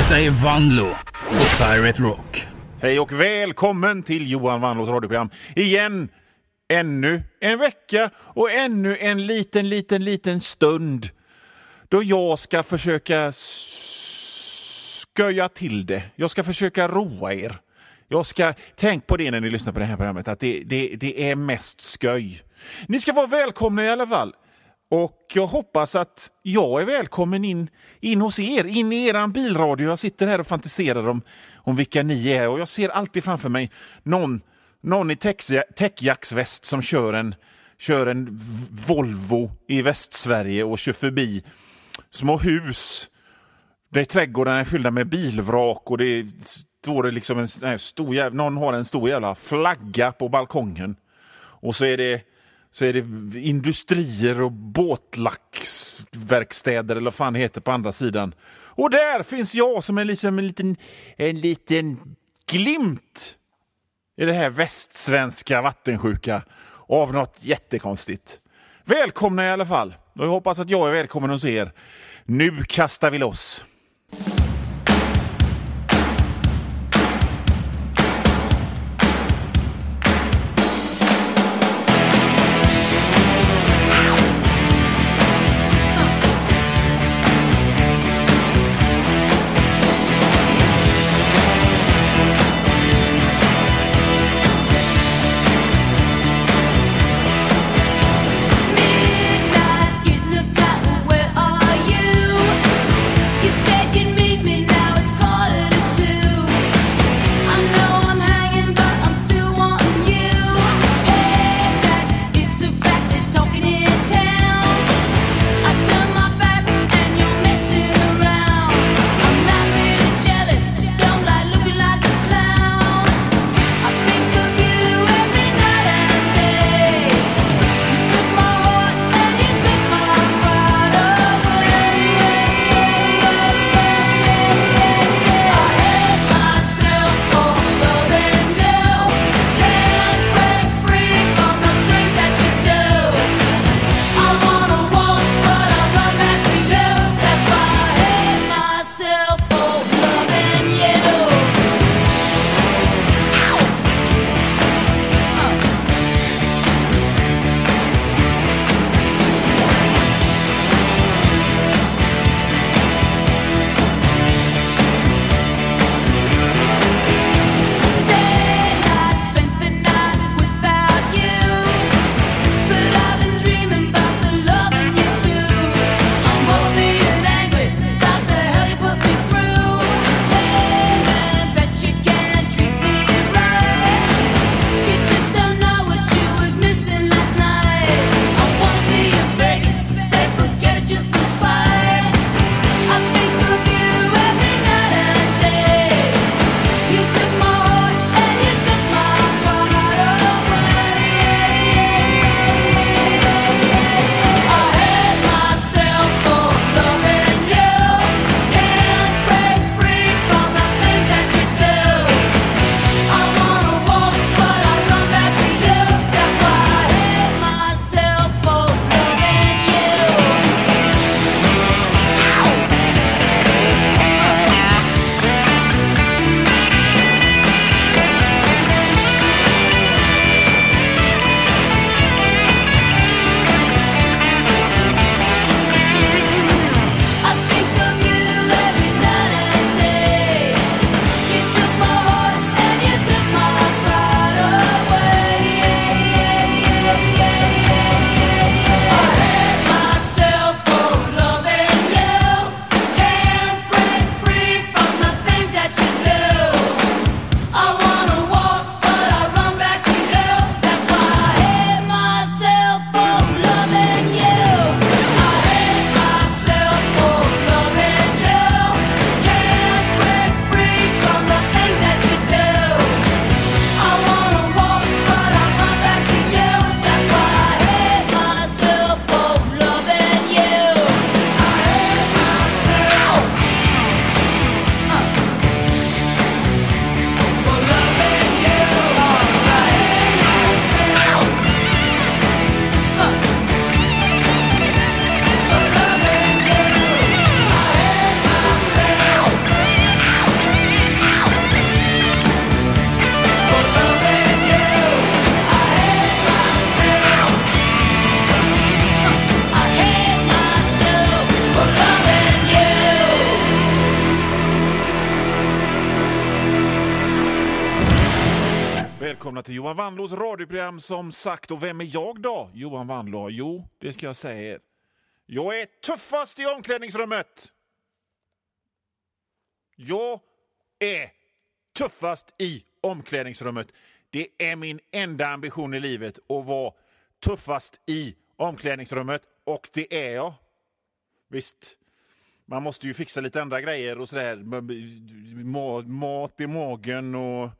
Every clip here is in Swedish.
Detta är Vanlo på Pirate Rock. Hej och välkommen till Johan Vanlos radioprogram. Igen, ännu en vecka och ännu en liten stund då jag ska försöka sköja till det. Jag ska försöka roa er. Tänk på det när ni lyssnar på det här programmet, att det är mest sköj. Ni ska vara välkomna i alla fall. Och jag hoppas att jag är välkommen in hos er, in i eran bilradio. Jag sitter här och fantiserar om vilka ni är. Och jag ser alltid framför mig någon i täckjacksväst som kör en Volvo i Västsverige och kör förbi små hus. Där trädgårdarna är fyllda med bilvrak och det står det liksom någon har en stor jävla flagga på balkongen. Och så är det industrier och båtlacksverkstäder eller vad fan det heter på andra sidan. Och där finns jag som en liten glimt i det här västsvenska vattensjuka av något jättekonstigt. Välkomna i alla fall. Och jag hoppas att jag är välkommen hos er. Nu kastar vi loss. You välkomna till Johan Wanlås radioprogram som sagt. Och vem är jag då, Johan Wanlå? Jo, det ska jag säga er. Jag är tuffast i omklädningsrummet. Jag är tuffast i omklädningsrummet. Det är min enda ambition i livet att vara tuffast i omklädningsrummet. Och det är jag. Visst, man måste ju fixa lite andra grejer och sådär. Mat i magen och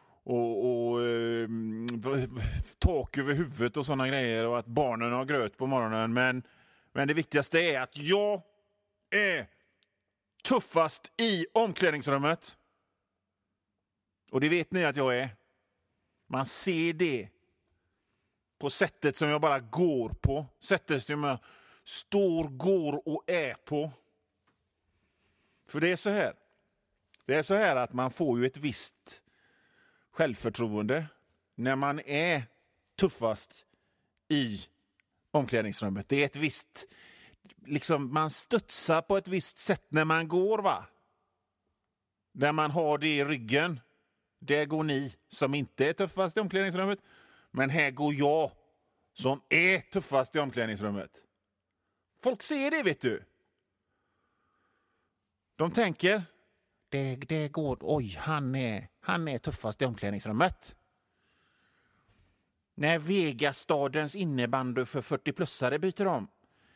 tak över huvudet och sådana grejer. Och att barnen har gröt på morgonen. Men det viktigaste är att jag är tuffast i omklädningsrummet. Och det vet ni att jag är. Man ser det på sättet som jag bara går på. Sättet som jag går och är på. För det är så här. Det är så här att man får ju ett visst självförtroende när man är tuffast i omklädningsrummet. Det är ett visst, liksom man studsar på ett visst sätt när man går, va? Där man har det i ryggen. Där går ni som inte är tuffast i omklädningsrummet. Men här går jag som är tuffast i omklädningsrummet. Folk ser det, vet du. De tänker, det går, oj, han är tuffast i omklädningsrummet. När Vegastadens innebandy för 40-plussare byter om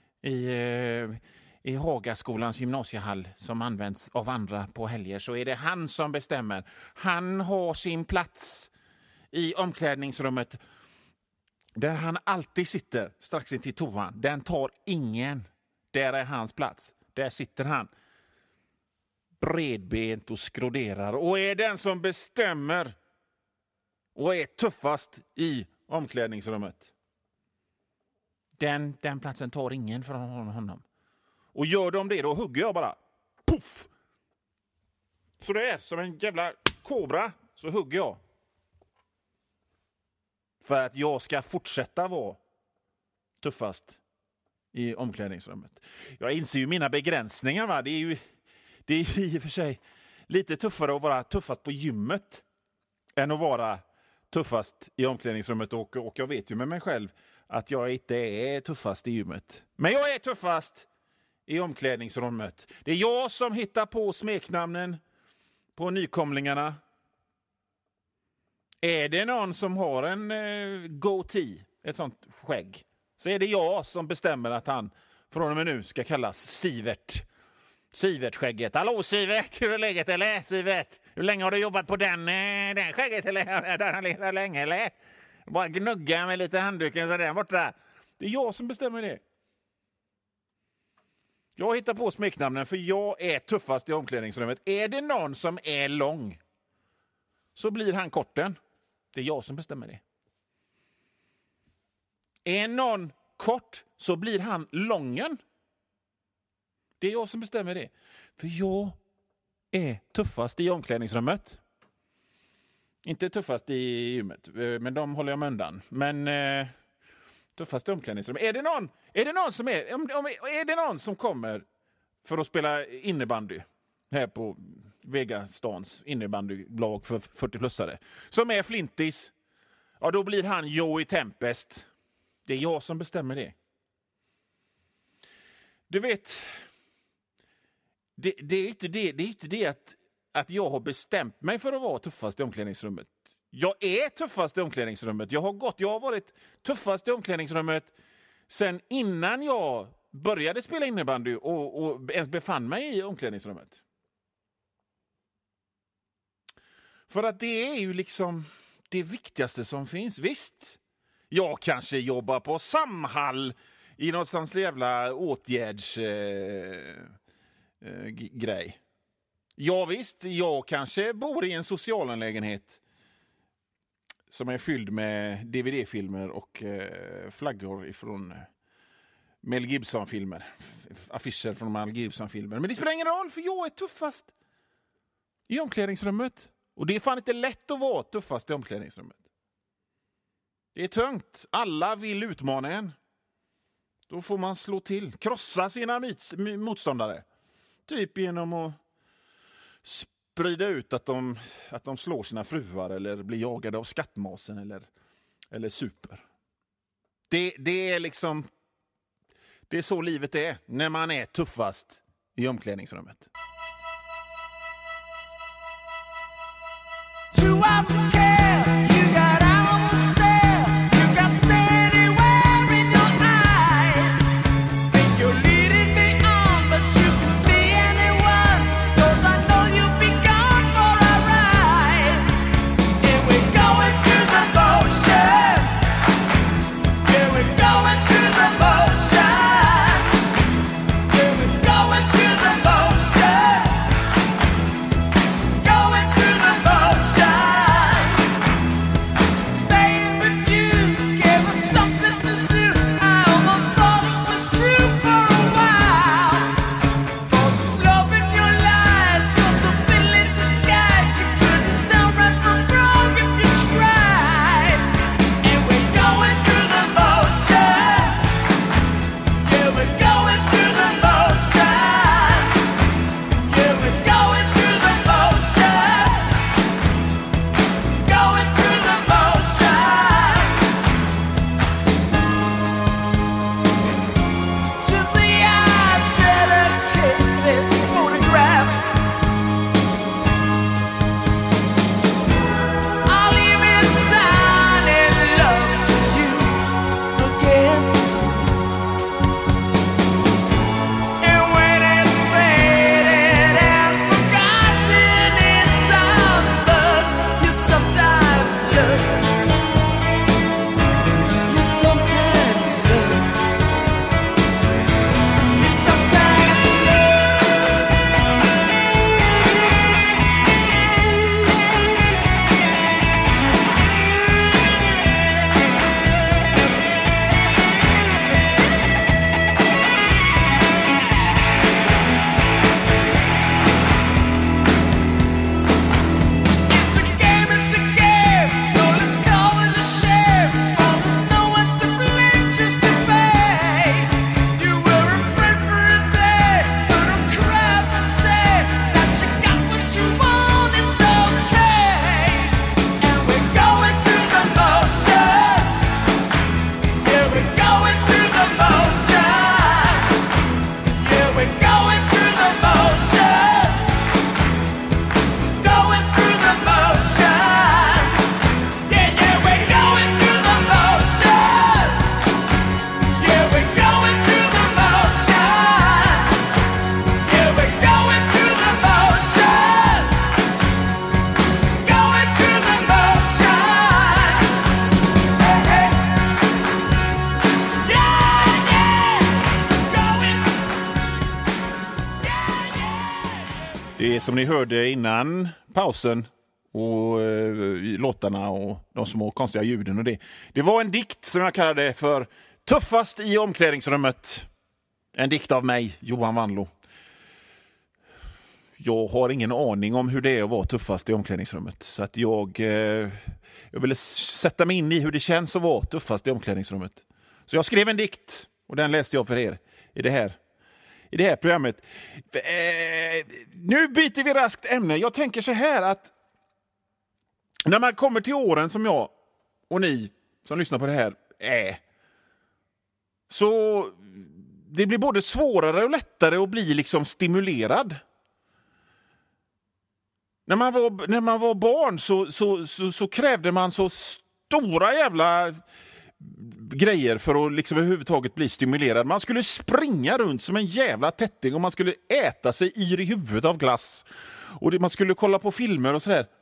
i Hagaskolans gymnasiehall som används av andra på helger, så är det han som bestämmer. Han har sin plats i omklädningsrummet där han alltid sitter strax in till toan. Den tar ingen. Där är hans plats. Där sitter han bredbent och skroderar och är den som bestämmer och är tuffast i omklädningsrummet. Den platsen tar ingen från honom. Och gör de det, då hugger jag bara. Puff! Så det är som en jävla kobra, så hugger jag. För att jag ska fortsätta vara tuffast i omklädningsrummet. Jag inser ju mina begränsningar, va? Det är ju i och för sig lite tuffare att vara tuffast på gymmet än att vara tuffast i omklädningsrummet. Och jag vet ju med mig själv att jag inte är tuffast i gymmet. Men jag är tuffast i omklädningsrummet. Det är jag som hittar på smeknamnen på nykomlingarna. Är det någon som har en goatee, ett sånt skägg, så är det jag som bestämmer att han från och med nu ska kallas Sivert. Sivert-skägget. Hallå Sivert, hur är läget eller? Sivert, hur länge har du jobbat på den skägget eller? Där han lever länge eller? Bara gnugga med lite handduken så där borta. Det är jag som bestämmer det. Jag hittar på smeknamnen för jag är tuffast i omklädningsrummet. Är det någon som är lång så blir han korten. Det är jag som bestämmer det. Är någon kort så blir han lången. Det är jag som bestämmer det. För jag är tuffast i omklädningsrummet. Inte tuffast i gymmet, men de håller jag mig undan. Men tuffast i omklädningsrummet. Är det någon som kommer för att spela innebandy här på Vegastans innebandylag för 40-plussare som är flintis, ja då blir han Joey Tempest. Det är jag som bestämmer det. Du vet, det är inte det att jag har bestämt mig för att vara tuffast i omklädningsrummet. Jag är tuffast i omklädningsrummet. Jag har varit tuffast i omklädningsrummet sen innan jag började spela innebandy och ens befann mig i omklädningsrummet. För att det är ju liksom det viktigaste som finns. Visst, jag kanske jobbar på Samhall i något sånt jävla åtgärdsgrej. Ja visst, jag kanske bor i en socialanlägenhet som är fylld med DVD-filmer och flaggor ifrån Mel Gibson-filmer. Affischer från Mel Gibson-filmer. Men det spelar ingen roll, för jag är tuffast i omklädningsrummet. Och det är fan inte lätt att vara tuffast i omklädningsrummet. Det är tungt. Alla vill utmana en. Då får man slå till. Krossa sina motståndare. Typ genom att sprida ut att de slår sina fruar eller blir jagade av skattmasen eller super. Det är liksom, det är så livet är när man är tuffast i omklädningsrummet. Det är som ni hörde innan pausen och låtarna och de små konstiga ljuden och det. Det var en dikt som jag kallade för Tuffast i omklädningsrummet. En dikt av mig, Johan Wanlo. Jag har ingen aning om hur det är att vara tuffast i omklädningsrummet. Så att jag ville sätta mig in i hur det känns att vara tuffast i omklädningsrummet. Så jag skrev en dikt och den läste jag för er i det här programmet. Nu byter vi raskt ämne. Jag tänker så här att när man kommer till åren som jag och ni som lyssnar på det här är, så det blir både svårare och lättare att bli liksom stimulerad. När man var barn så krävde man så stora jävla grejer för att liksom överhuvudtaget bli stimulerad. Man skulle springa runt som en jävla tätting och man skulle äta sig yr i huvudet av glass. Och man skulle kolla på filmer och sådär.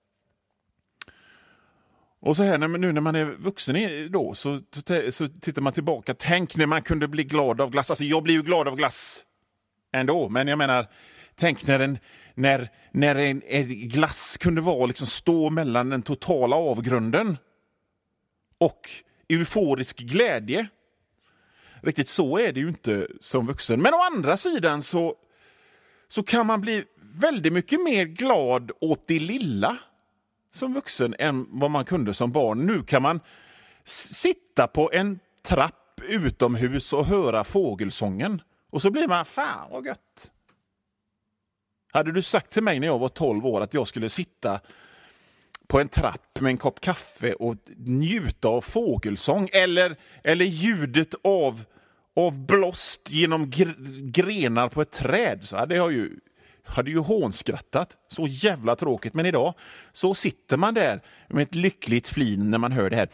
Och så här nu när man är vuxen då så tittar man tillbaka. Tänk när man kunde bli glad av glass. Alltså jag blir ju glad av glass ändå. Men jag menar, tänk när en glass kunde vara liksom stå mellan den totala avgrunden och euforisk glädje. Riktigt så är det ju inte som vuxen. Men å andra sidan så kan man bli väldigt mycket mer glad åt det lilla som vuxen än vad man kunde som barn. Nu kan man sitta på en trapp utomhus och höra fågelsången. Och så blir man, fan vad gött. Hade du sagt till mig när jag var 12 år att jag skulle sitta på en trapp med en kopp kaffe och njuta av fågelsång eller ljudet av blåst genom grenar på ett träd, så hade jag ju hånskrattat. Så jävla tråkigt. Men idag så sitter man där med ett lyckligt flin när man hör det här.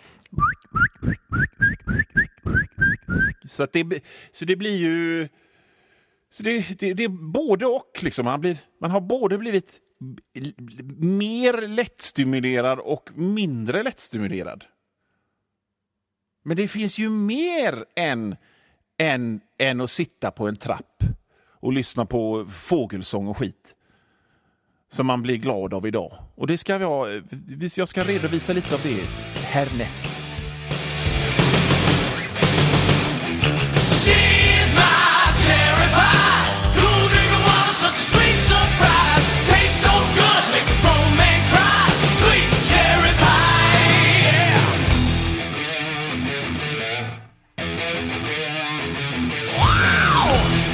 Så det blir ju... Så det är både och. Liksom. Man har både blivit mer lättstimulerad och mindre lättstimulerad. Men det finns ju mer än att sitta på en trapp och lyssna på fågelsång och skit som man blir glad av idag. Och det ska jag ska redovisa lite av det härnäst. She's my cherry pie, cool drinking water, such a sweet surprise. Tastes so good, make a grown man cry. Sweet cherry pie, yeah. Wow!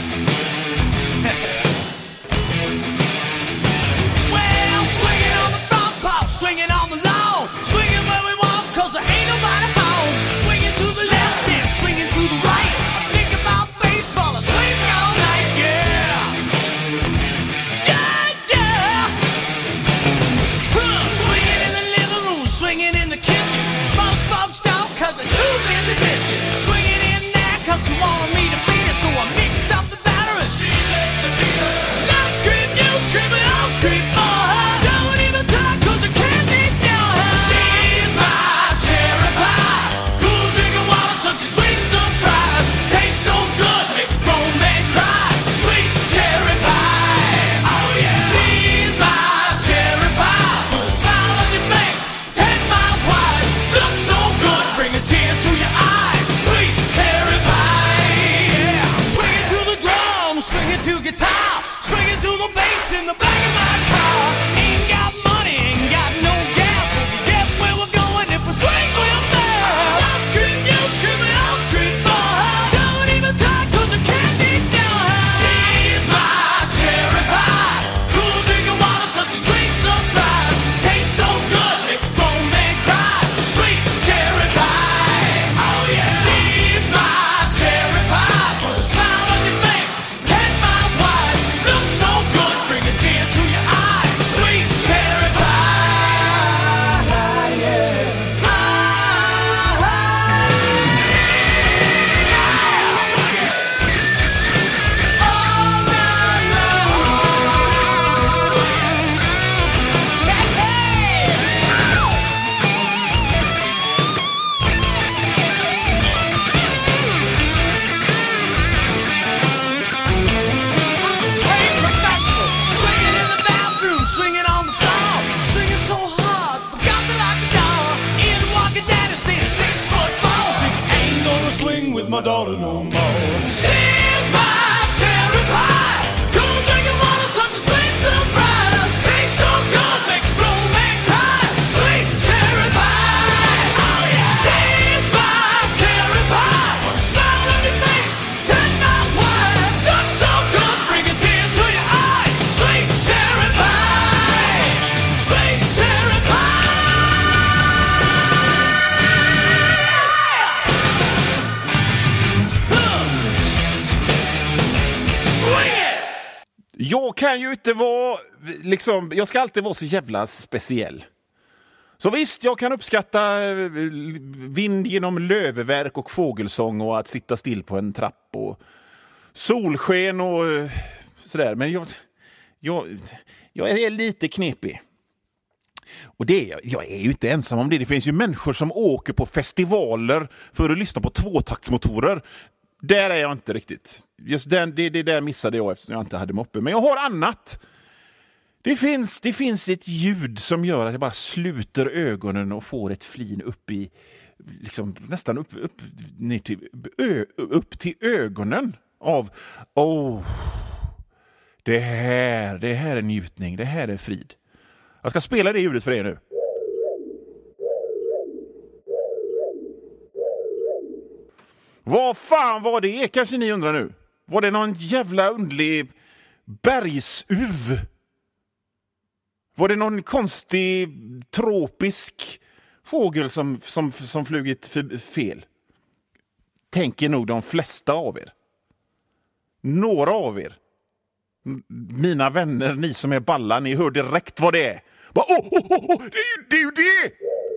Well, swinging on the front porch, swinging on the lawn, swinging where we want, 'cause there ain't nobody home. Swinging to the left and swinging to the right. Think about baseball, swinging all night, yeah. Yeah, yeah. Swinging in the living room, swinging in the kitchen. Most folks don't, 'cause they're too busy bitching. Swinging in there 'cause she wanted me to beat her, so I mixed up the batter and she let me beat her. Now scream, you scream, and I'll scream for her. Don't even talk 'cause I can't ignore her. She's my cherry pie, cool drinking water, such a sweet surprise. Tastes so good, make a grown man cry. Sweet cherry pie, oh yeah. She's my cherry pie, put a smile on your face, 10 miles wide. Looks so good, bring a tear to your eye. Sweet cherry pie, yeah. Swinging to the drum, swinging to guitar, swinging to the bass in the back of my car. Ain't got money, ain't got no gas, but we get where we're going if we swing real fast. I'll scream, you scream, and I'll scream for her. Don't even talk 'cause I can't ignore her. She's my cherry pie, cool drinking water, such a sweet surprise. Tastes so good, make a grown man cry. Sweet cherry pie, oh yeah. She's my cherry pie, put a smile on your face, 10 miles wide. Looks so good, bring a tear to your eye. Sweet cherry pie, yeah. All night long. Hey, trained professional, swinging in the bathroom, swinging on the floor, swinging so hard, forgot to lock the door. In walking daddy, staying 6'4", said you ain't gonna swing with my daughter no more. She's my cherry pie, cool drinking water, such a sweet surprise. Tastes so good, make a grown man cry. Sweet cherry pie, oh yeah. She's my cherry pie, put a smile on your face, 10 miles wide. Looks so good, bring a tear to your eye. Sweet cherry pie, sweet cherry pie. Swing it! Jag kan ju inte vara... jag ska alltid vara så jävla speciell. Så visst, jag kan uppskatta vind genom löveverk och fågelsång och att sitta still på en trapp och solsken och sådär. Men jag är lite knepig. Och jag är ju inte ensam om det. Det finns ju människor som åker på festivaler för att lyssna på tvåtaktsmotorer. Där är jag inte riktigt. Just det där missade jag eftersom jag inte hade moppe. Men jag har annat. Det finns ett ljud som gör att jag bara sluter ögonen och får ett flin upp i... liksom nästan upp ner till, upp till ögonen av... Det här är njutning. Det här är frid. Jag ska spela det ljudet för er nu. Vad fan var det? Kanske ni undrar nu. Var det någon jävla underlig bergsuv Var det någon konstig tropisk fågel som flugit fel? Tänker nog de flesta av er. Några av er, mina vänner, ni som är balla, ni hör direkt vad det är. Bara, det är ju det!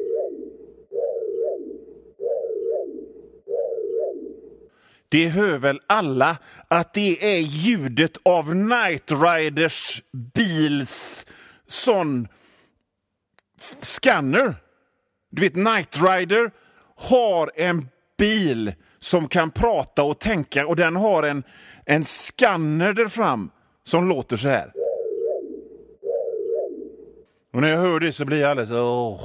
Det hör väl alla att det är ljudet av Knight Riders bils sån scanner. Du vet, Knight Rider har en bil som kan prata och tänka, och den har en scanner där fram som låter så här. Och när jag hör det så blir jag alldeles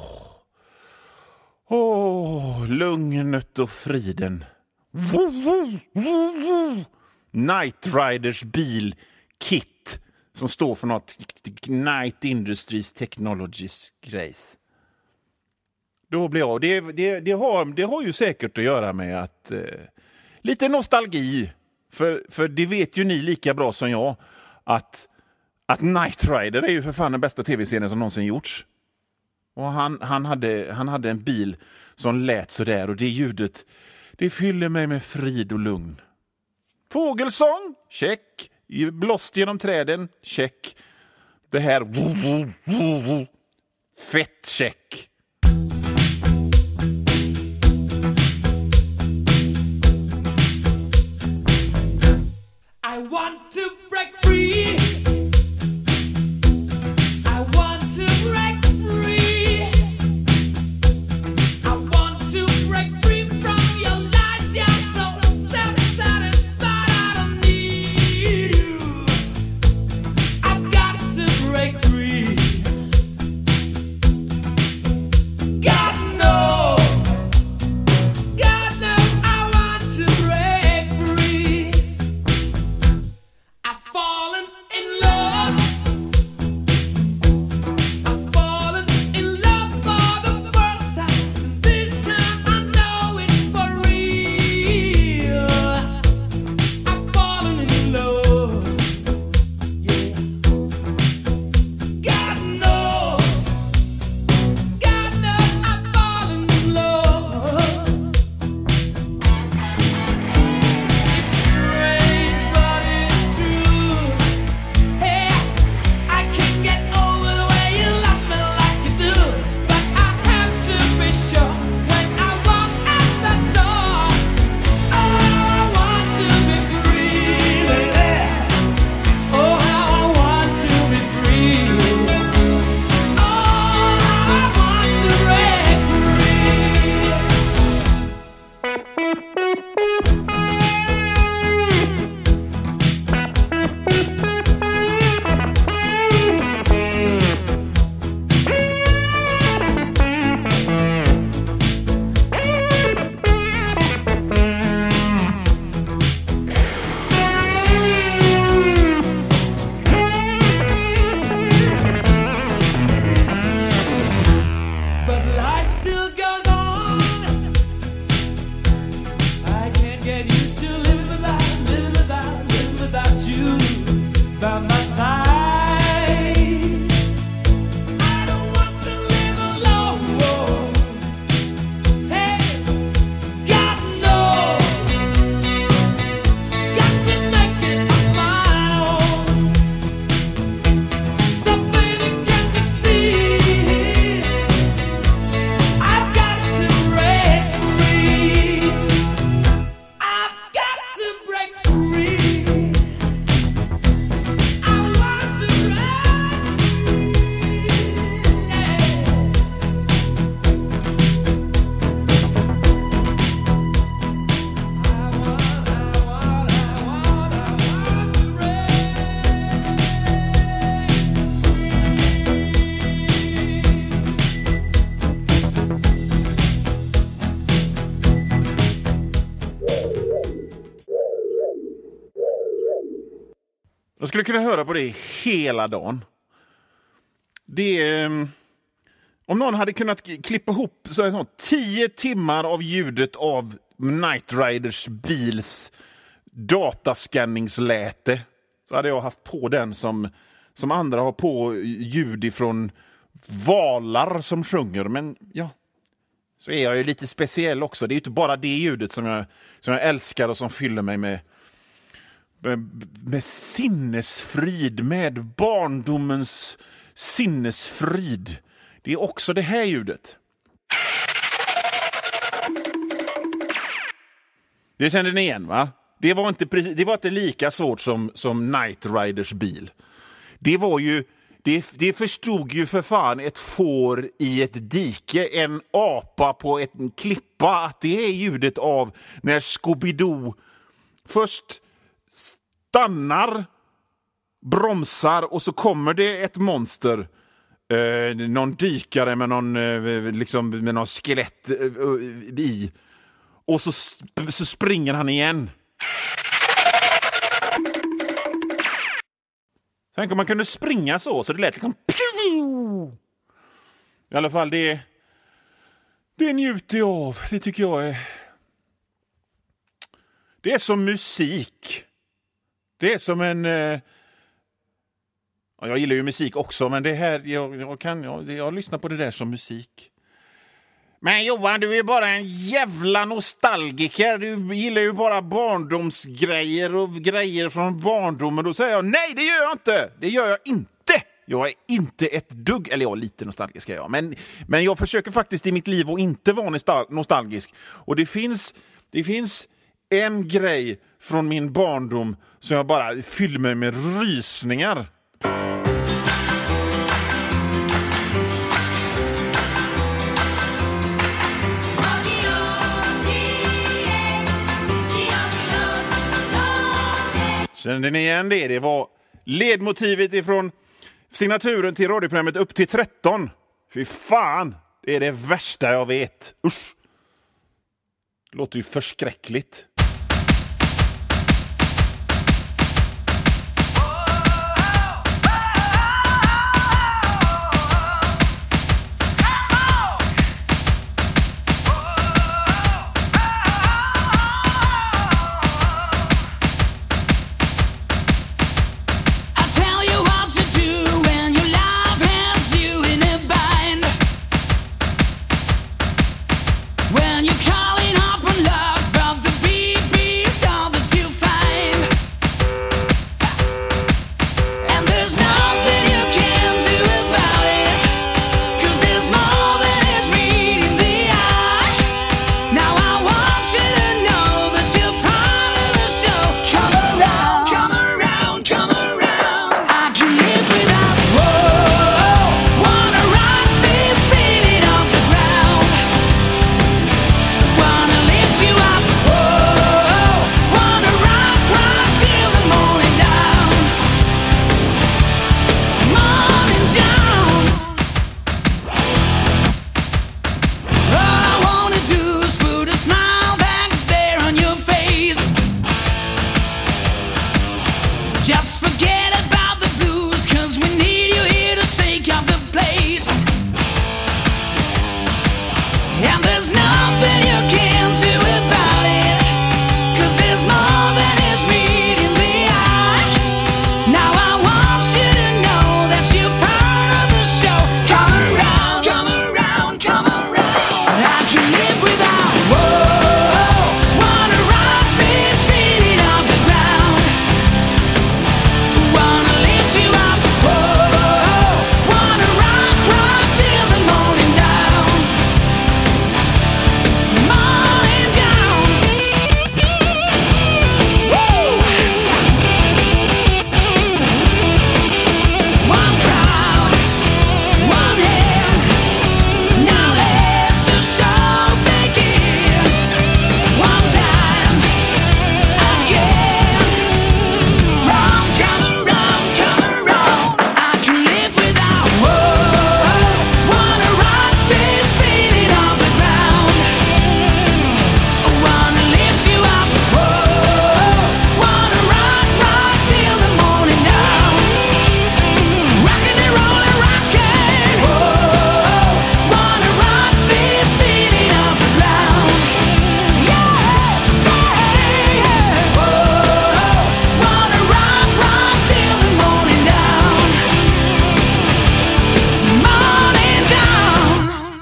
lugnet och friden. Knight Riders bil KIT som står för något Knight Industries Technologies grejs. Då blir jag, det har ju säkert att göra med att lite nostalgi, för det vet ju ni lika bra som jag att Knight Rider är ju för fan den bästa tv-serien som någonsin gjorts. Och han hade en bil som lät så där, och det ljudet, det fyller mig med frid och lugn. Fågelsång, check. Blåst genom träden, check. Det här, fett check. I want to break free. I want to break free. I want to break free from your lies. You're so self-satisfied. I don't need you. I've got to break free. God knows I want to break free. I've fallen in love. I've fallen in love for the first time. This time I know it's for real. I've fallen in love. Yeah. God knows I've fallen in love. It's strange, but it's true. Hey, I can't get over the way you love me like you do. But I have to be sure when I walk out the door. Oh, how I want to be free, baby. Oh, how I want to be free. Oh, how I want to break free. But life still goes on. I can't get used to living without you by my side. I don't want to live alone. Hey, God knows, got to make it on my own. So baby, can't you see? I've got to break free. I've got to break free. I want to break free. I want to break Jag skulle kunna höra på det hela dagen. Det är, om någon hade kunnat klippa ihop så 10 timmar av ljudet av Knight Riders bils dataskanningsläte, så hade jag haft på den som som andra har på ljud ifrån valar som sjunger. Men ja, så är jag ju lite speciell också. Det är ju inte bara det ljudet som jag älskar och som fyller mig med sinnesfrid, med barndomens sinnesfrid. Det är också det här ljudet. Det kände ni igen, va? Det var inte lika svårt som Knight Riders bil. Det förstod ju för fan ett får i ett dike, en apa på en klippa, att det är ljudet av när Scooby-Doo först stannar, bromsar och så kommer det ett monster, någon dykare med någon skelett i, och så springer han igen. Tänk om man kunde springa så det lät liksom i alla fall det njuter jag av. Det tycker jag är, det är som musik. Det är som en jag gillar ju musik också, men det här jag lyssnar på det där som musik. Men Johan, du är bara en jävla nostalgiker. Du gillar ju bara barndomsgrejer och grejer från barndomen. Då säger jag, nej, det gör jag inte. Det gör jag inte. Jag är inte ett dugg, eller jag är lite nostalgisk är jag. Men jag försöker faktiskt i mitt liv att inte vara nostalgisk. Och det finns en grej från min barndom som jag bara fyller mig med rysningar. Kände ni igen det? Det var ledmotivet ifrån signaturen till radioprogrammet Upp till 13. Fy fan, det är det värsta jag vet. Usch. Det låter ju förskräckligt. When you're calling up on love, but the beat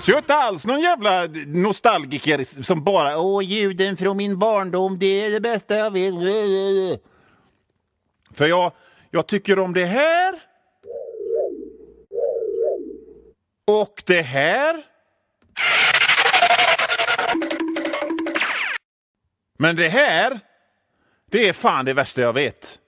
Så jag är inte alls någon jävla nostalgiker som bara ljuden från min barndom, det är det bästa jag vet. För jag tycker om det här. Och det här. Men det här, det är fan det värsta jag vet.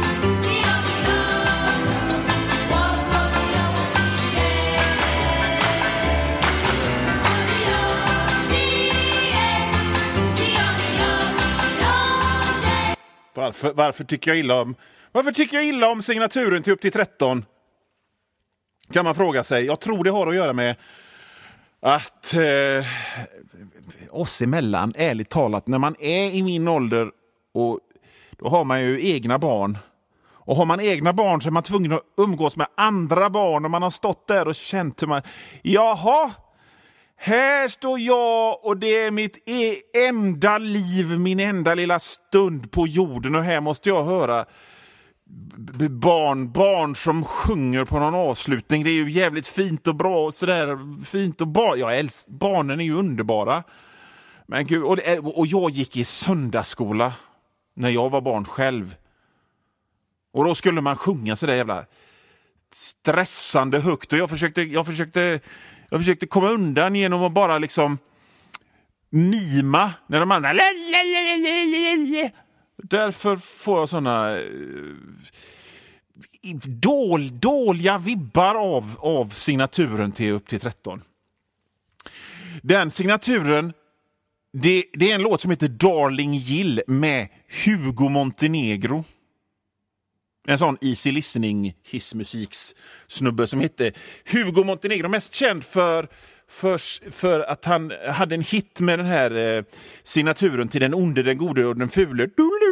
Varför tycker jag illa om signaturen till upp till 13? Kan man fråga sig. Jag tror det har att göra med att oss emellan, ärligt talat, när man är i min ålder och då har man ju egna barn. Och har man egna barn så är man tvungen att umgås med andra barn och man har stått där och känt hur man... Jaha, här står jag och det är mitt enda liv, min enda lilla stund på jorden och här måste jag höra barn som sjunger på någon avslutning. Det är ju jävligt fint och bra och sådär fint och barnen är ju underbara. Men gud, och jag gick i söndagsskola när jag var barn själv. Och då skulle man sjunga sådär jävla stressande högt och jag försökte komma undan genom att bara liksom mima när de andra därför får jag såna dåliga vibbar av signaturen till upp till 13. Den signaturen det är en låt som heter Darling Jill med Hugo Montenegro. En sån easy listening hissmusiks snubbe som hette Hugo Montenegro, mest känd för att han hade en hit med den här signaturen till den onde, den gode och den fule.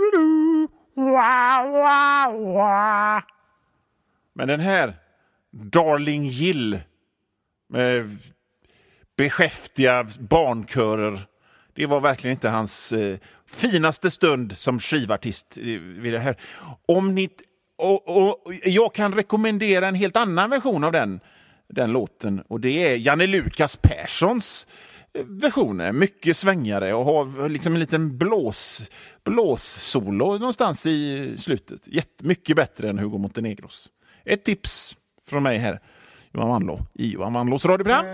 Men den här Darling Jill med beskäftiga barnkörer, det var verkligen inte hans finaste stund som skivartist vid det här. Och jag kan rekommendera en helt annan version av den låten. Och det är Janne Lukas Perssons version. Mycket svängare och har liksom en liten blåssolo någonstans i slutet. Mycket bättre än Hugo Montenegros. Ett tips från mig här. Johan Wanlå i Johan Wanlås radioprogram.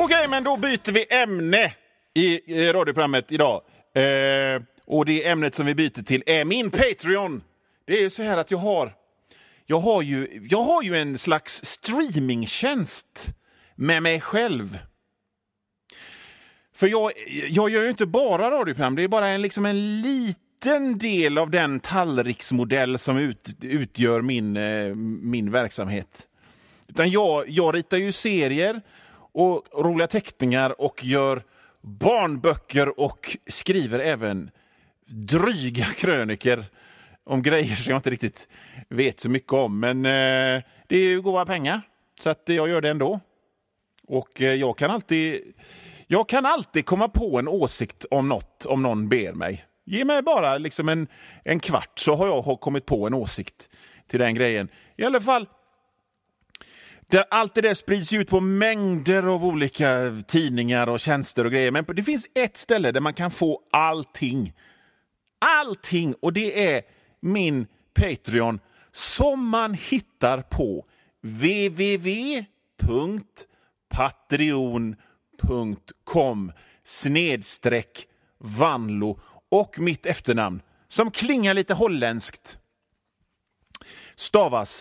Okej, men då byter vi ämne i radioprogrammet idag. Och det ämnet som vi byter till är min Patreon. Det är ju så här att jag har ju en slags streamingtjänst med mig själv. För jag gör ju inte bara radioprogram, det är bara en liten del av den tallriksmodell som utgör min verksamhet. Utan jag ritar ju serier och roliga teckningar och gör barnböcker och skriver även dryga kröniker om grejer som jag inte riktigt vet så mycket om. Men det är ju goda pengar, så att jag gör det ändå. Och jag kan alltid komma på en åsikt om något om någon ber mig. Ge mig bara liksom en kvart så har jag kommit på en åsikt till den grejen. I alla fall, allt det där sprids ut på mängder av olika tidningar och tjänster och grejer. Men det finns ett ställe där man kan få allting. Allting, och det är min Patreon som man hittar på www.patreon.com/Vanlo och mitt efternamn som klingar lite holländskt stavas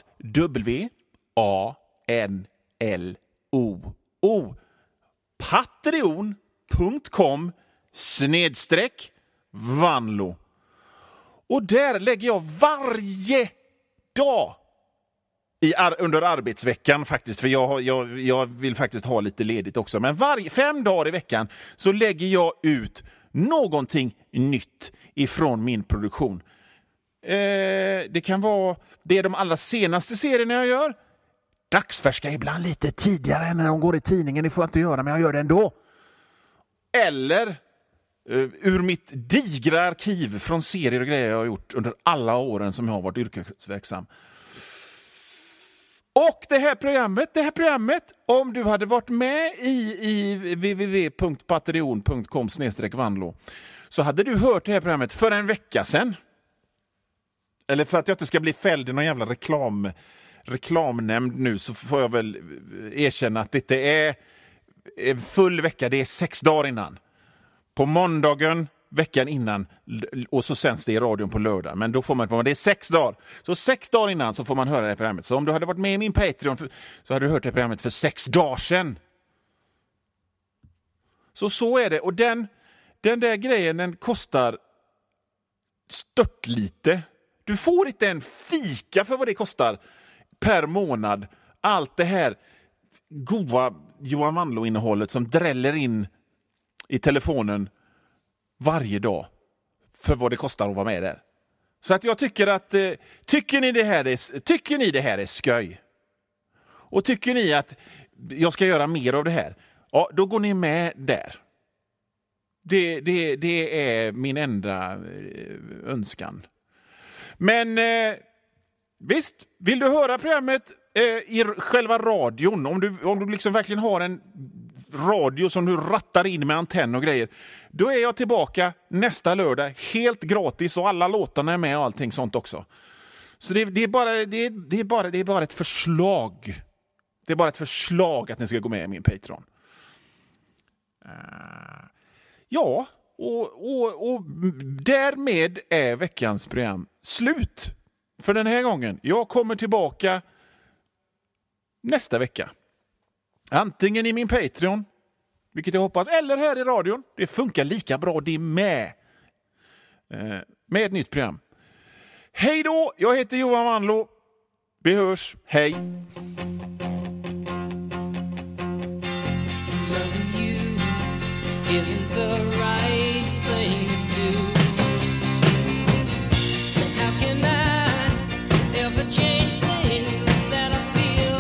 WANLO. Patreon.com/Vanlo. Och där lägger jag varje dag under arbetsveckan faktiskt, för jag vill faktiskt ha lite ledigt också. Men 5 dagar i veckan så lägger jag ut någonting nytt ifrån min produktion. Det kan vara de allra senaste serierna jag gör. Dagsfärska ibland lite tidigare än när de går i tidningen. Det får jag inte göra, men jag gör det ändå. Eller ur mitt digra arkiv från serier och grejer jag har gjort under alla åren som jag har varit yrkesverksam. Och det här programmet, om du hade varit med i www.patreon.com/Vanlo så hade du hört det här programmet för en vecka sedan. Eller för att jag inte ska bli fälld i någon jävla reklamnämnd nu, så får jag väl erkänna att det är en full vecka, det är 6 dagar innan. På måndagen veckan innan, och så sänds det i radion på lördag. Men då får man, det är 6 dagar. Så 6 dagar innan så får man höra det här programmet. Så om du hade varit med i min Patreon så hade du hört det här programmet för 6 dagar sedan. Så är det. Och den där grejen, den kostar stört lite. Du får inte en fika för vad det kostar per månad. Allt det här goda Johan Vanlo-innehållet som dräller in i telefonen varje dag för vad det kostar att vara med där. Så att jag tycker att tycker ni det här är skoj, och tycker ni att jag ska göra mer av det här, ja, då går ni med där. Det är min enda önskan. Men visst, vill du höra programmet i själva radion, om du liksom verkligen har en radio som du rattar in med antenn och grejer, då är jag tillbaka nästa lördag helt gratis, och alla låtarna är med och allting sånt också. Så det är bara ett förslag. Det är bara ett förslag att ni ska gå med i min Patreon. Ja, och därmed är veckans program slut för den här gången. Jag kommer tillbaka nästa vecka. Antingen i min Patreon, vilket jag hoppas, eller här i radion. Det funkar lika bra det med ett nytt program. Hej då, jag heter Johan Vanlo. Vi hörs, hej. Loving you isn't the right thing to do. And how can I ever change things that I feel?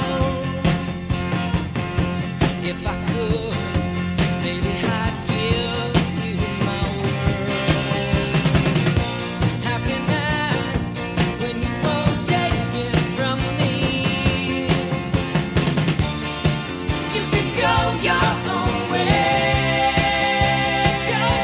If I could, maybe I'd give you my world. How can I, when you won't take it from me? You can go your own way. Go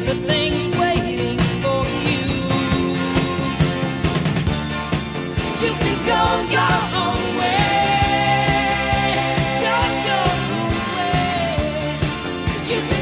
better things waiting for you. You can go your own way. Go your own way. You can